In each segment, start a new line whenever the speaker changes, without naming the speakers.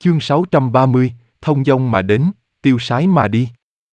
Chương 630, thông dong mà đến, tiêu sái mà đi.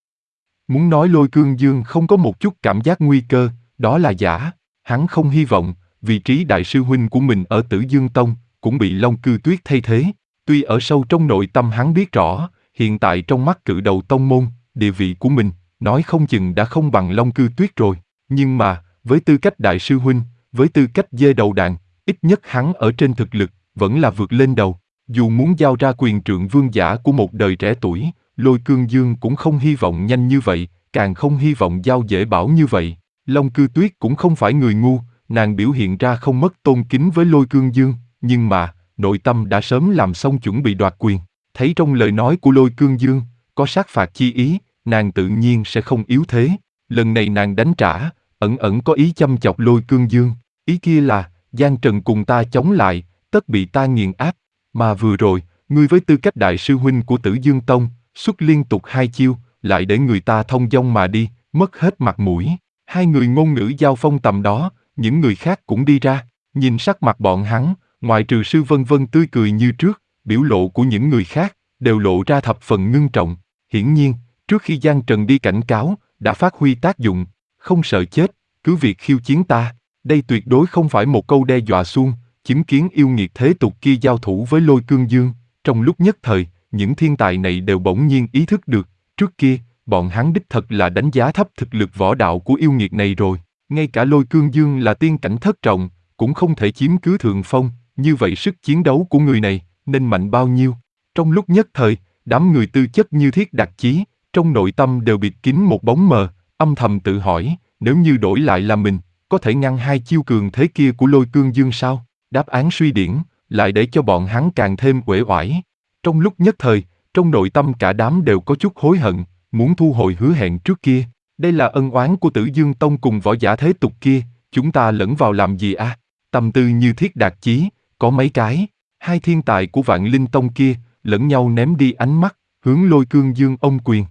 Muốn nói Lôi Cương Dương không có một chút cảm giác nguy cơ, đó là giả. Hắn không hy vọng, vị trí đại sư huynh của mình ở Tử Dương Tông, cũng bị Long Cư Tuyết thay thế. Tuy ở sâu trong nội tâm hắn biết rõ, hiện tại trong mắt cự đầu tông môn, địa vị của mình, nói không chừng đã không bằng Long Cư Tuyết rồi. Nhưng mà, với tư cách đại sư huynh, với tư cách dê đầu đàn, ít nhất hắn ở trên thực lực, vẫn là vượt lên đầu. Dù muốn giao ra quyền trượng vương giả của một đời trẻ tuổi, Lôi Cương Dương cũng không hy vọng nhanh như vậy, càng không hy vọng giao dễ bảo như vậy. Long Cư Tuyết cũng không phải người ngu, nàng biểu hiện ra không mất tôn kính với Lôi Cương Dương, nhưng mà, nội tâm đã sớm làm xong chuẩn bị đoạt quyền. Thấy trong lời nói của Lôi Cương Dương, có sát phạt chi ý, nàng tự nhiên sẽ không yếu thế. Lần này nàng đánh trả, ẩn ẩn có ý châm chọc Lôi Cương Dương. Ý kia là, Giang Trần cùng ta chống lại, tất bị ta nghiền áp. Mà vừa rồi, ngươi với tư cách đại sư huynh của Tử Dương Tông, xuất liên tục 2 chiêu, lại để người ta thông dong mà đi, mất hết mặt mũi. Hai người ngôn ngữ giao phong tầm đó, những người khác cũng đi ra, nhìn sắc mặt bọn hắn, ngoại trừ Sư Vân Vân tươi cười như trước, biểu lộ của những người khác, đều lộ ra thập phần ngưng trọng. Hiển nhiên, trước khi Giang Trần đi cảnh cáo, đã phát huy tác dụng, không sợ chết, cứ việc khiêu chiến ta. Đây tuyệt đối không phải một câu đe dọa suông. Chứng kiến yêu nghiệt thế tục kia giao thủ với Lôi Cương Dương, trong lúc nhất thời, những thiên tài này đều bỗng nhiên ý thức được, trước kia, bọn hắn đích thật là đánh giá thấp thực lực võ đạo của yêu nghiệt này rồi. Ngay cả Lôi Cương Dương là tiên cảnh thất trọng, cũng không thể chiếm cứ thượng phong, như vậy sức chiến đấu của người này, nên mạnh bao nhiêu. Trong lúc nhất thời, đám người tư chất như Thiết Đạt Chí, trong nội tâm đều bịt kín một bóng mờ, âm thầm tự hỏi, nếu như đổi lại là mình, có thể ngăn 2 chiêu cường thế kia của Lôi Cương Dương sao? Đáp án suy điển, lại để cho bọn hắn càng thêm uể oải. Trong lúc nhất thời, trong nội tâm cả đám đều có chút hối hận, muốn thu hồi hứa hẹn trước kia. Đây là ân oán của Tử Dương Tông cùng võ giả thế tục kia, chúng ta lẫn vào làm gì à? Tâm tư như Thiết Đạt Chí, có mấy cái, 2 thiên tài của Vạn Linh Tông kia, lẫn nhau ném đi ánh mắt, hướng Lôi Cương Dương ôm quyền.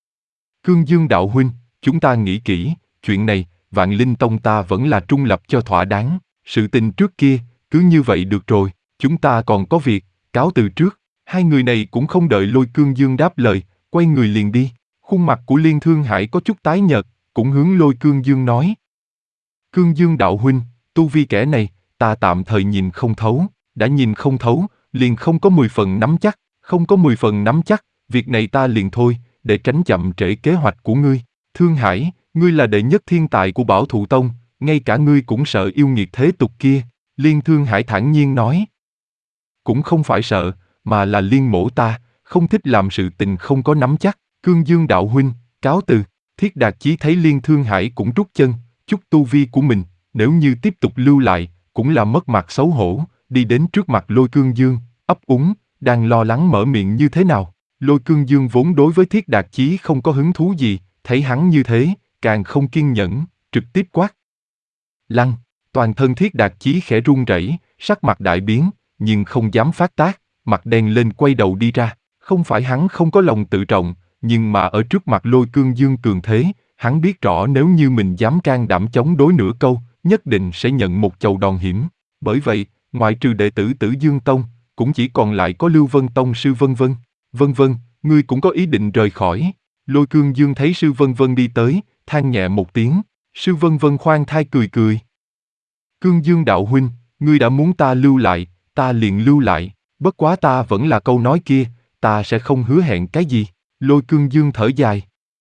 Cương Dương đạo huynh, chúng ta nghĩ kỹ, chuyện này, Vạn Linh Tông ta vẫn là trung lập cho thỏa đáng, sự tình trước kia, cứ như vậy được rồi, chúng ta còn có việc, cáo từ trước. Hai người này cũng không đợi Lôi Cương Dương đáp lời, quay người liền đi. Khuôn mặt của Liên Thương Hải có chút tái nhợt, cũng hướng Lôi Cương Dương nói. Cương Dương đạo huynh, tu vi kẻ này, ta tạm thời nhìn không thấu, đã nhìn không thấu, liền không có 10 phần nắm chắc, không có 10 phần nắm chắc, việc này ta liền thôi, để tránh chậm trễ kế hoạch của ngươi. Thương Hải, ngươi là đệ nhất thiên tài của Bảo Thụ Tông, ngay cả ngươi cũng sợ yêu nghiệt thế tục kia. Liên Thương Hải thản nhiên nói. Cũng không phải sợ, mà là Liên mỗ ta, không thích làm sự tình không có nắm chắc. Cương Dương đạo huynh, cáo từ. Thiết Đạt Chí thấy Liên Thương Hải cũng rút chân, chút tu vi của mình, nếu như tiếp tục lưu lại, cũng là mất mặt xấu hổ, đi đến trước mặt Lôi Cương Dương, ấp úng, đang lo lắng mở miệng như thế nào. Lôi Cương Dương vốn đối với Thiết Đạt Chí không có hứng thú gì, thấy hắn như thế, càng không kiên nhẫn, trực tiếp quát. Lăng! Toàn thân Thiết Đạt Chí khẽ run rẩy, sắc mặt đại biến, nhưng không dám phát tác, mặt đen lên quay đầu đi ra. Không phải hắn không có lòng tự trọng, nhưng mà ở trước mặt Lôi Cương Dương cường thế, hắn biết rõ nếu như mình dám can đảm chống đối nửa câu, nhất định sẽ nhận một chầu đòn hiểm. Bởi vậy, ngoại trừ đệ tử Tử Dương Tông, cũng chỉ còn lại có Lưu Vân Tông Sư Vân Vân. Vân Vân, ngươi cũng có ý định rời khỏi. Lôi Cương Dương thấy Sư Vân Vân đi tới, than nhẹ một tiếng. Sư Vân Vân khoan thai cười cười. Cương Dương đạo huynh, ngươi đã muốn ta lưu lại, ta liền lưu lại, bất quá ta vẫn là câu nói kia, ta sẽ không hứa hẹn cái gì. Lôi Cương Dương thở dài.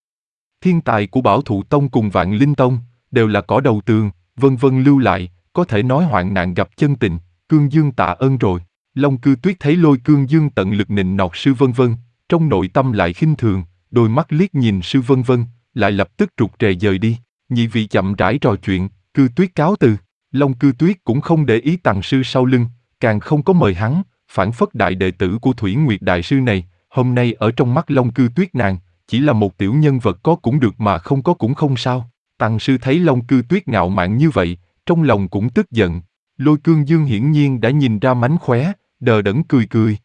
Thiên tài của Bảo Thụ Tông cùng Vạn Linh Tông, đều là cỏ đầu tường, Vân Vân lưu lại, có thể nói hoạn nạn gặp chân tình, Cương Dương tạ ơn rồi. Long Cư Tuyết thấy Lôi Cương Dương tận lực nịnh nọt Sư Vân Vân, trong nội tâm lại khinh thường, đôi mắt liếc nhìn Sư Vân Vân, lại lập tức rụt rè dời đi. Nhị vị chậm rãi trò chuyện, Cư Tuyết cáo từ. Long Cư Tuyết cũng không để ý Tằng sư sau lưng, càng không có mời hắn, phản phất đại đệ tử của Thủy Nguyệt đại sư này, hôm nay ở trong mắt Long Cư Tuyết nàng, chỉ là một tiểu nhân vật có cũng được mà không có cũng không sao. Tằng sư thấy Long Cư Tuyết ngạo mạn như vậy, trong lòng cũng tức giận. Lôi Cương Dương hiển nhiên đã nhìn ra mánh khóe, đờ đẫn cười cười.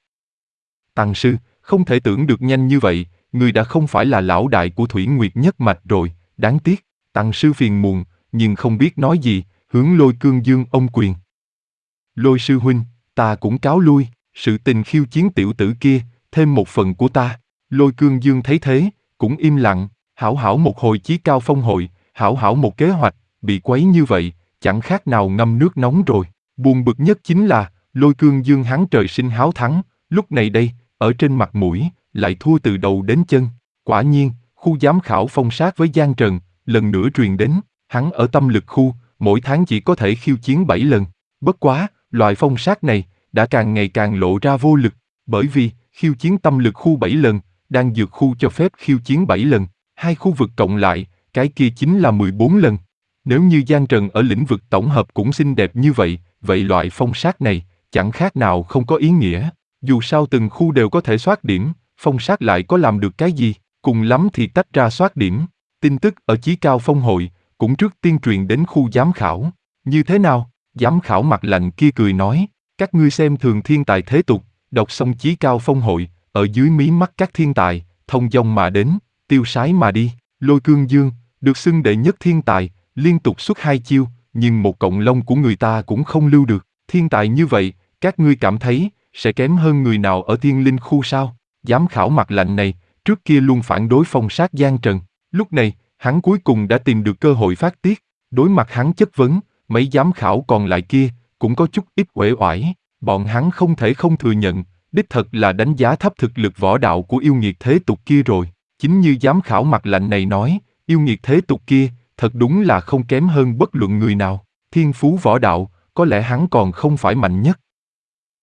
Tằng sư, không thể tưởng được nhanh như vậy, người đã không phải là lão đại của Thủy Nguyệt nhất mạch rồi, đáng tiếc. Tằng sư phiền muộn, nhưng không biết nói gì, hướng Lôi Cương Dương ôm quyền. Lôi sư huynh, ta cũng cáo lui. sự tình khiêu chiến tiểu tử kia, thêm một phần của ta. Lôi Cương Dương thấy thế, cũng im lặng, hảo hảo một hồi chí cao phong hội, hảo hảo một kế hoạch, bị quấy như vậy, chẳng khác nào ngâm nước nóng rồi. Buồn bực nhất chính là, Lôi Cương Dương hắn trời sinh háo thắng, lúc này đây, ở trên mặt mũi, lại thua từ đầu đến chân. Quả nhiên, khu giám khảo phong sát với Giang Trần, lần nữa truyền đến, hắn ở tâm lực khu, mỗi tháng chỉ có thể khiêu chiến 7 lần. Bất quá, loại phong sát này, đã càng ngày càng lộ ra vô lực, bởi vì, khiêu chiến tâm lực khu 7 lần, đang dược khu cho phép khiêu chiến 7 lần, hai khu vực cộng lại, cái kia chính là 14 lần. Nếu như Giang Trần ở lĩnh vực tổng hợp cũng xinh đẹp như vậy, vậy loại phong sát này, chẳng khác nào không có ý nghĩa. Dù sao từng khu đều có thể soát điểm, phong sát lại có làm được cái gì, cùng lắm thì tách ra soát điểm. Tin tức ở chí cao phong hội, cũng trước tiên truyền đến khu giám khảo. Như thế nào? Giám khảo mặt lạnh kia cười nói, các ngươi xem thường thiên tài thế tục, đọc xong chí cao phong hội, ở dưới mí mắt các thiên tài, thông dong mà đến, tiêu sái mà đi. Lôi Cương Dương, được xưng đệ nhất thiên tài, liên tục xuất 2 chiêu, nhưng một cọng lông của người ta cũng không lưu được. Thiên tài như vậy, các ngươi cảm thấy, sẽ kém hơn người nào ở thiên linh khu sao? Giám khảo mặt lạnh này, trước kia luôn phản đối phong sát Giang Trần. Lúc này, hắn cuối cùng đã tìm được cơ hội phát tiết. Đối mặt hắn chất vấn, mấy giám khảo còn lại kia, cũng có chút ít uể oải. Bọn hắn không thể không thừa nhận, đích thật là đánh giá thấp thực lực võ đạo của yêu nghiệt thế tục kia rồi. Chính như giám khảo mặt lạnh này nói, yêu nghiệt thế tục kia, thật đúng là không kém hơn bất luận người nào. Thiên phú võ đạo, có lẽ hắn còn không phải mạnh nhất,